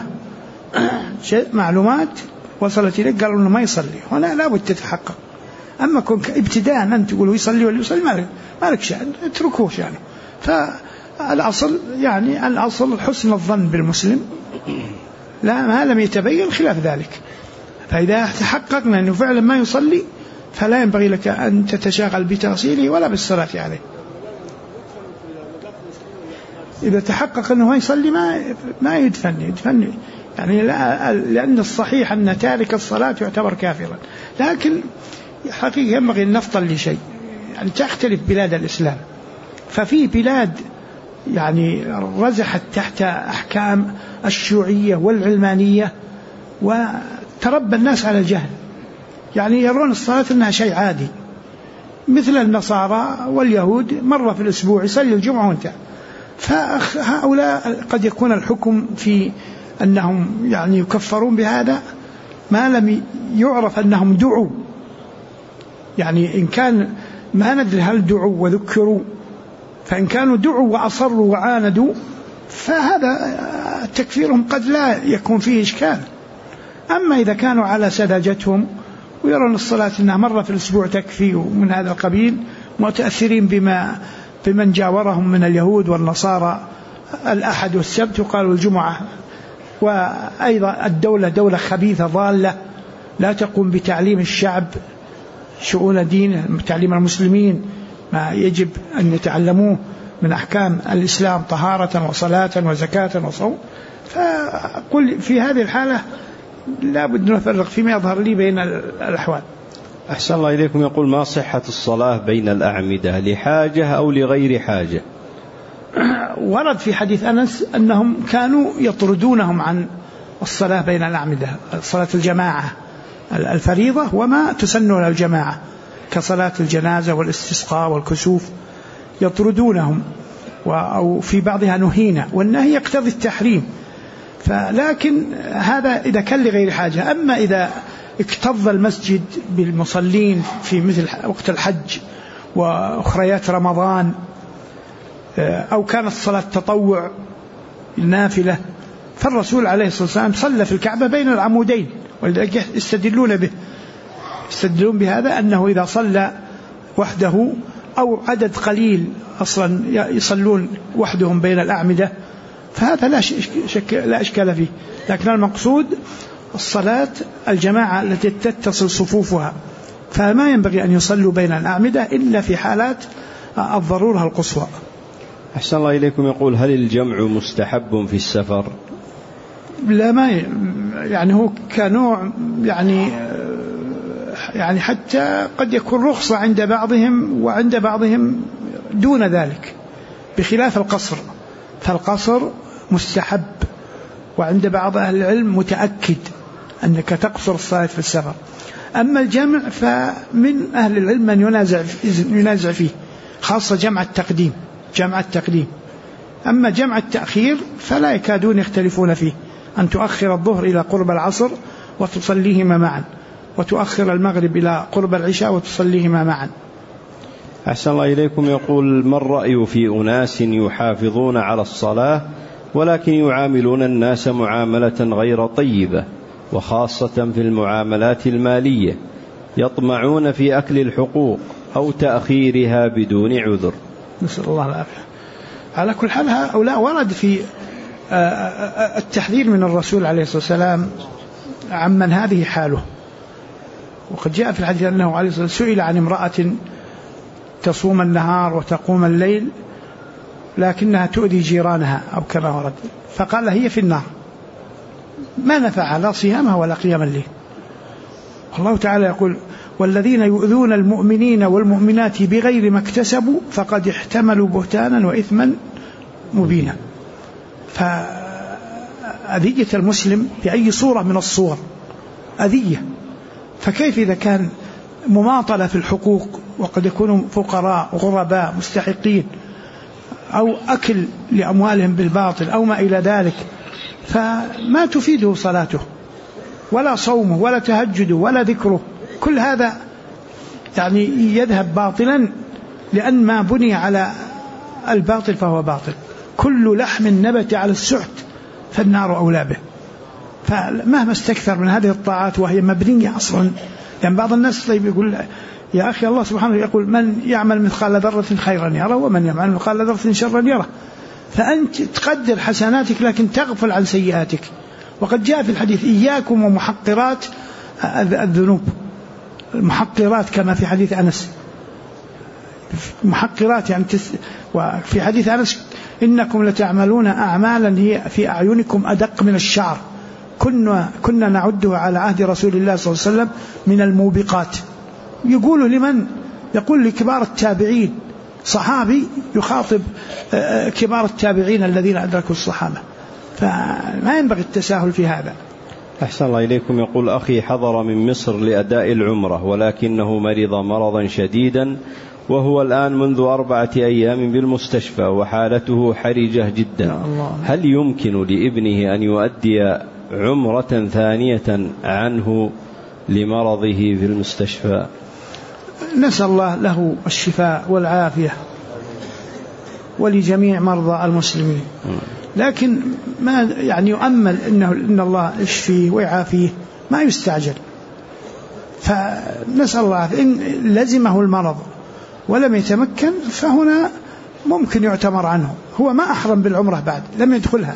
معلومات وصلت إليك قالوا أنه ما يصلي، هنا لا بد تتحقق. أما كن ابتداء أن تقول يصلي ولا يصلي ما لك شأن، اتركوه شأنه. فالأصل يعني الأصل حسن الظن بالمسلم، لا ما لم يتبين خلاف ذلك. فإذا تحققنا أنه فعلا ما يصلي فلا ينبغي لك أن تتشاغل بتغسيله ولا بالصلاة عليه. إذا تحقق أنه ما يصلي ما يدفن يعني لأن الصحيح أن تارك الصلاة يعتبر كافرا. لكن حقيقة ينبغي أن نفضل لشيء، يعني تختلف بلاد الإسلام، ففي بلاد يعني رزحت تحت أحكام الشيوعية والعلمانية وتربى الناس على الجهل، يعني يرون الصلاة أنها شيء عادي، مثل النصارى واليهود مرة في الأسبوع يصلي الجمعة وانتهى. فهؤلاء قد يكون الحكم في أنهم يعني يكفرون بهذا ما لم يعرف أنهم دعوا، يعني إن كان ما ندري هل دعوا وذكروا، فإن كانوا دعوا وأصروا وعاندوا فهذا تكفيرهم قد لا يكون فيه إشكال. أما إذا كانوا على سذاجتهم ويرون الصلاة أنها مرة في الأسبوع تكفي ومن هذا القبيل، متأثرين بمن جاورهم من اليهود والنصارى الأحد والسبت وقالوا الجمعة، وأيضا الدولة دولة خبيثة ضالة لا تقوم بتعليم الشعب شؤون دين، تعليم المسلمين ما يجب أن يتعلموه من أحكام الإسلام طهارة وصلاة وزكاة وصوم. فقل في هذه الحالة لا بد نفرق فيما يظهر لي بين الأحوال. أحسن الله إليكم. يقول: ما صحة الصلاة بين الأعمدة، لحاجة أو لغير حاجة؟ ورد في حديث أنس أنهم كانوا يطردونهم عن الصلاة بين الأعمدة، صلاة الجماعة الفريضة وما تسن لها الجماعة كصلاة الجنازة والاستسقاء والكسوف، يطردونهم، أو في بعضها نهينا، والنهي يقتضي التحريم. لكن هذا إذا كان لغير حاجة. أما إذا اكتظ المسجد بالمصلين في مثل وقت الحج وأخريات رمضان، أو كانت صلاة تطوع النافلة، فالرسول عليه الصلاة والسلام صلى في الكعبة بين العمودين، ولذلك يستدلون بهذا أنه إذا صلى وحده أو عدد قليل أصلا يصلون وحدهم بين الأعمدة فهذا لا إشكال فيه. لكن المقصود الصلاة الجماعة التي تتصل صفوفها، فما ينبغي أن يصلوا بين الأعمدة إلا في حالات الضرورة القصوى. أحسن الله إليكم. يقول: هل الجمع مستحب في السفر؟ لا، ما يعني هو كنوع يعني حتى قد يكون رخصة عند بعضهم، وعند بعضهم دون ذلك، بخلاف القصر، فالقصر مستحب، وعند بعض أهل العلم متأكد أنك تقصر الصلاة في السفر. أما الجمع فمن أهل العلم من ينازع فيه، خاصة جمع التقديم. أما جمع التأخير فلا يكادون يختلفون فيه، أن تؤخر الظهر إلى قرب العصر وتصليهما معا، وتؤخر المغرب إلى قرب العشاء وتصليهما معا. أحسن الله إليكم. يقول: ما الرأي في أناس يحافظون على الصلاة ولكن يعاملون الناس معاملة غير طيبة، وخاصة في المعاملات المالية، يطمعون في أكل الحقوق أو تأخيرها بدون عذر؟ نسأل الله العافية. على كل حال هؤلاء ورد في التحذير من الرسول عليه الصلاة والسلام عمن هذه حاله. وقد جاء في الحديث أنه عليه الصلاة والسلام سئل عن امرأة تصوم النهار وتقوم الليل لكنها تؤذي جيرانها أو كما ورد، فقال هي في النار، ما نفع لا صيامها ولا قيام الليل. الله تعالى يقول: والذين يؤذون المؤمنين والمؤمنات بغير ما اكتسبوا فقد احتملوا بهتانا وإثما مبينا. فأذية المسلم بأي صورة من الصور أذية، فكيف إذا كان مماطلة في الحقوق، وقد يكونوا فقراء غرباء مستحقين، أو أكل لأموالهم بالباطل أو ما إلى ذلك، فما تفيده صلاته ولا صومه ولا تهجده ولا ذكره، كل هذا يعني يذهب باطلا، لأن ما بني على الباطل فهو باطل. كل لحم نبت على السحت فالنار أولى به. فمهما استكثر من هذه الطاعات وهي مبنية أصلا، يعني بعض الناس طيب يقول: يا أخي الله سبحانه يقول: من يعمل مثقال ذرة خيرا يره ومن يعمل مثقال ذرة شرا يره. فأنت تقدر حسناتك لكن تغفل عن سيئاتك. وقد جاء في الحديث: إياكم ومحقرات الذنوب، المحقرات كما في حديث أنس، محقرات يعني وفي حديث أنس: إنكم لتعملون أعمالا هي في أعينكم أدق من الشعر كنا نعده على عهد رسول الله صلى الله عليه وسلم من الموبقات. يقول لمن؟ يقول لكبار التابعين، صحابي يخاطب كبار التابعين الذين أدركوا الصحابة، فما ينبغي التساهل في هذا. أحسن الله إليكم. يقول: أخي حضر من مصر لأداء العمرة ولكنه مرض مرضا شديدا، وهو الآن منذ 4 أيام بالمستشفى وحالته حرجة جدا، هل يمكن لابنه أن يؤدي عمرة ثانية عنه لمرضه في المستشفى؟ نسأل الله له الشفاء والعافية ولجميع مرضى المسلمين، لكن ما يعني يؤمل إن الله يشفيه ويعافيه، ما يستعجل. فنسأل الله إن لزمه المرض ولم يتمكن فهنا ممكن يعتمر عنه. هو ما أحرم بالعمرة بعد، لم يدخلها.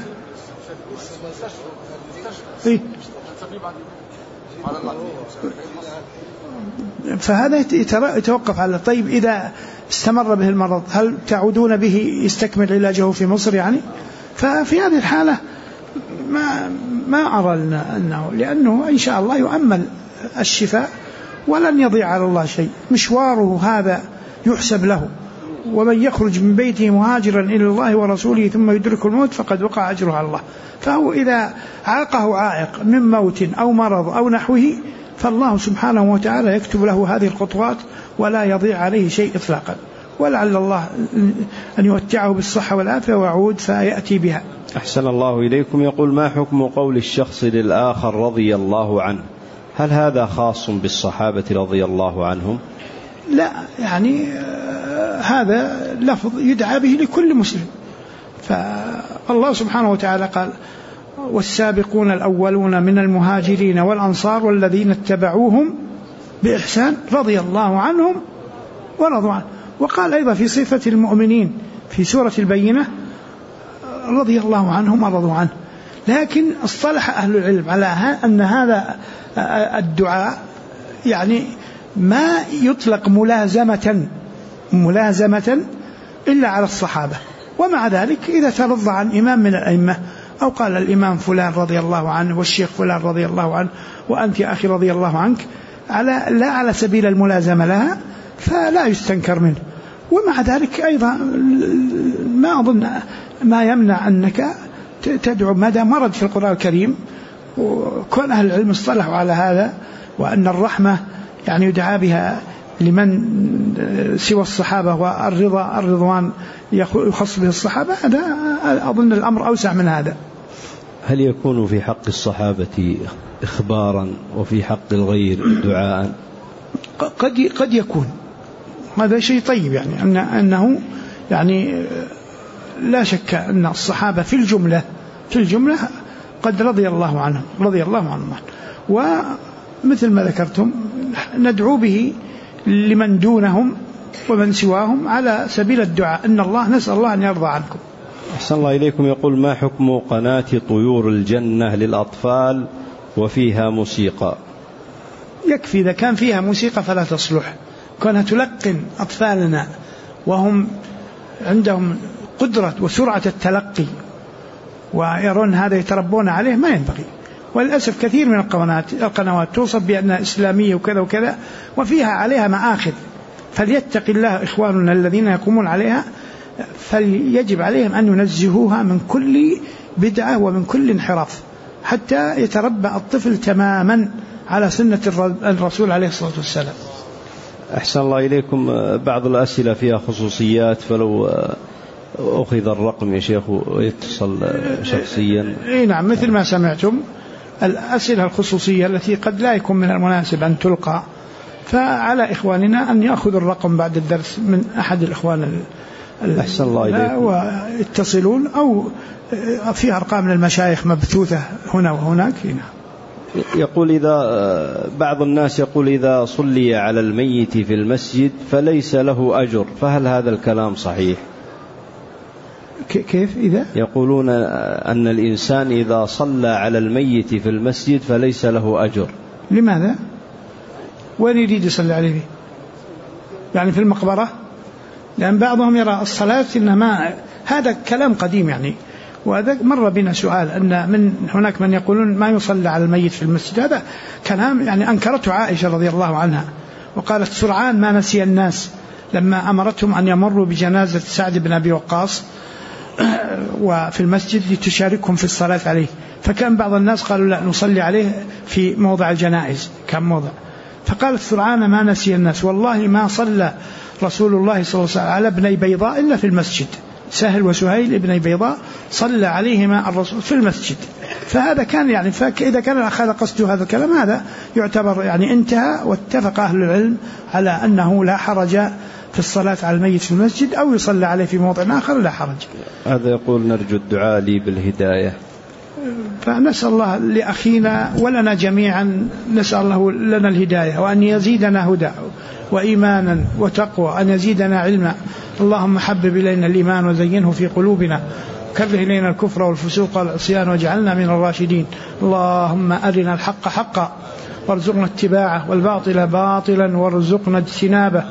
فهذا يتوقف على طيب إذا استمر به المرض هل تعودون به يستكمل علاجه في مصر يعني؟ ففي هذه الحالة ما أرى أنه، لأنه إن شاء الله يؤمل الشفاء ولن يضيع على الله شيء، مشواره هذا يحسب له. ومن يخرج من بيته مهاجرا إلى الله ورسوله ثم يدرك الموت فقد وقع أجره على الله. فهو إذا عاقه عائق من موت أو مرض أو نحوه فالله سبحانه وتعالى يكتب له هذه الخطوات ولا يضيع عليه شيء إطلاقا، ولعل الله أن يمتعه بالصحة والعافية ويعود فيأتي بها. أحسن الله إليكم. يقول: ما حكم قول الشخص للآخر رضي الله عنه؟ هل هذا خاص بالصحابة رضي الله عنهم؟ لا، يعني هذا لفظ يدعى به لكل مسلم. فالله سبحانه وتعالى قال: والسابقون الأولون من المهاجرين والأنصار والذين اتبعوهم بإحسان رضي الله عنهم ورضوا عنه. وقال أيضا في صفة المؤمنين في سورة البينة: رضي الله عنهم ورضوا عنه. لكن اصطلح أهل العلم على أن هذا الدعاء يعني ما يطلق ملازمة إلا على الصحابة. ومع ذلك إذا ترضى عن إمام من الأئمة أو قال الإمام فلان رضي الله عنه والشيخ فلان رضي الله عنه وأنت يا أخي رضي الله عنك لا على سبيل الملازمة لها فلا يستنكر منه. ومع ذلك أيضا ما أظن ما يمنع أنك تدعو ما دام ورد في القرآن الكريم، وكون أهل العلم اصطلحوا على هذا، وأن الرحمة يعني يدعى بها لمن سوى الصحابة والرضوان يخص به الصحابة، هذا أظن الأمر أوسع من هذا. هل يكون في حق الصحابة إخبارا وفي حق الغير دعاء؟ قد يكون هذا شيء طيب، يعني أنه يعني لا شك أن الصحابة في الجملة قد رضي الله عنهم. ومثل ما ذكرتم ندعو به لمن دونهم ومن سواهم على سبيل الدعاء، نسأل الله أن يرضى عنكم. أحسن الله إليكم. يقول: ما حكم قناة طيور الجنة للأطفال وفيها موسيقى؟ يكفي إذا كان فيها موسيقى فلا تصلح. كونها تلقن أطفالنا وهم عندهم قدرة وسرعة التلقي ويرون هذا يتربون عليه ما ينبغي. وللأسف كثير من القنوات توصف بأنها إسلامية وكذا وكذا وفيها عليها مآخذ، فليتق الله إخواننا الذين يقومون عليها، فليجب عليهم أن ينزهوها من كل بدعة ومن كل انحراف حتى يتربى الطفل تماما على سنة الرسول عليه الصلاة والسلام. أحسن الله إليكم. بعض الأسئلة فيها خصوصيات، فلو أخذ الرقم يا شيخ ويتصل شخصيا. نعم، مثل ما سمعتم الأسئلة الخصوصية التي قد لا يكون من المناسب أن تلقى، فعلى إخواننا أن يأخذوا الرقم بعد الدرس من أحد الإخوان أحسن الله إليكم ويتصلون، أو في أرقام من المشايخ مبثوثة هنا وهناك. يقول بعض الناس يقول: إذا صلي على الميت في المسجد فليس له أجر، فهل هذا الكلام صحيح؟ كيف إذا؟ يقولون أن الإنسان إذا صلى على الميت في المسجد فليس له أجر. لماذا؟ وين يريد يصلي عليه؟ يعني في المقبرة؟ لأن بعضهم يرى الصلاة إنما هذا كلام قديم يعني. وهذا مر بنا سؤال أن من هناك من يقولون ما يصلى على الميت في المسجد. هذا كلام يعني أنكرته عائشة رضي الله عنها، وقالت: سرعان ما نسي الناس لما أمرتهم أن يمروا بجنازة سعد بن أبي وقاص وفي المسجد لتشاركهم في الصلاة عليه، فكان بعض الناس قالوا: لا، نصلي عليه في موضع الجنائز، كان موضع. فقالت: سرعان ما نسي الناس، والله ما صلى رسول الله صلى الله عليه وسلم على ابني بيضاء إلا في المسجد. سهل وسهيل ابني بيضاء صلى عليهما الرسول في المسجد. فهذا كان يعني، فإذا كان أخذ قصده هذا الكلام هذا يعتبر يعني انتهى. واتفق أهل العلم على أنه لا حرج في الصلاة على الميت في المسجد أو يصلى عليه في موضع آخر، لا حرج. هذا يقول: نرجو الدعاء لي بالهداية. فنسأل الله لأخينا ولنا جميعا، نسأل الله لنا الهداية وأن يزيدنا هدى وإيمانا وتقوى، أن يزيدنا علما. اللهم حبب إلينا الإيمان وزينه في قلوبنا، كره إلينا الكفر والفسوق والعصيان واجعلنا من الراشدين. اللهم أرنا الحق حقا وارزقنا اتباعه والباطل باطلا وارزقنا اجتنابه.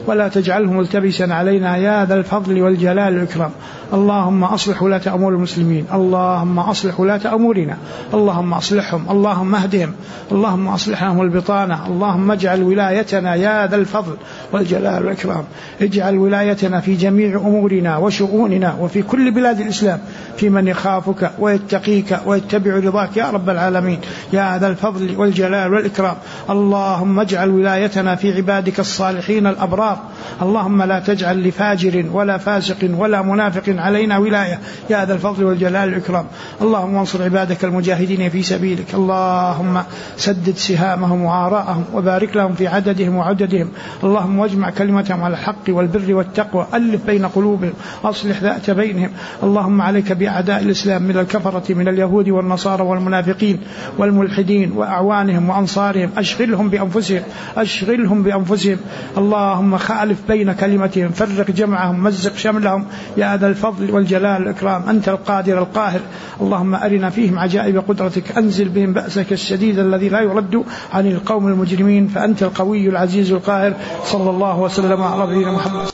ولا تجعله ملتبسا علينا يا ذا الفضل والجلال والإكرام. اللهم أصلح ولاة أمور المسلمين، اللهم أصلح ولاة أمورنا، اللهم أصلحهم، اللهم اهدهم، اللهم أصلح لهم البطانة. اللهم اجعل ولايتنا يا ذا الفضل والجلال والإكرام، اجعل ولايتنا في جميع أمورنا وشؤوننا وفي كل بلاد الإسلام في من يخافك ويتقيك ويتبع رضاك يا رب العالمين يا ذا الفضل والجلال والإكرام. اللهم اجعل ولايتنا في عبادك الصالحين الأبرار، اللهم لا تجعل لفاجر ولا فاسق ولا منافق علينا ولاية يا ذا الفضل والجلال والإكرام. اللهم انصر عبادك المجاهدين في سبيلك، اللهم سدد سهامهم وعراءهم وبارك لهم في عددهم وعددهم. اللهم واجمع كلمتهم على الحق والبر والتقوى، ألف بين قلوبهم، أصلح ذات بينهم. اللهم عليك بأعداء الإسلام من الكفرة من اليهود والنصارى والمنافقين والملحدين وأعوانهم وأنصارهم، أشغلهم بأنفسهم. اللهم خالف بين كلمتهم، فرق جمعهم، مزق شملهم يا ذا الفضل والجلال والإكرام. أنت القادر القاهر. اللهم أرنا فيهم عجائب قدرتك، أنزل بهم بأسك الشديد الذي لا يرد عن القوم المجرمين، فأنت القوي العزيز القاهر. صلى الله وسلم على نبينا محمد.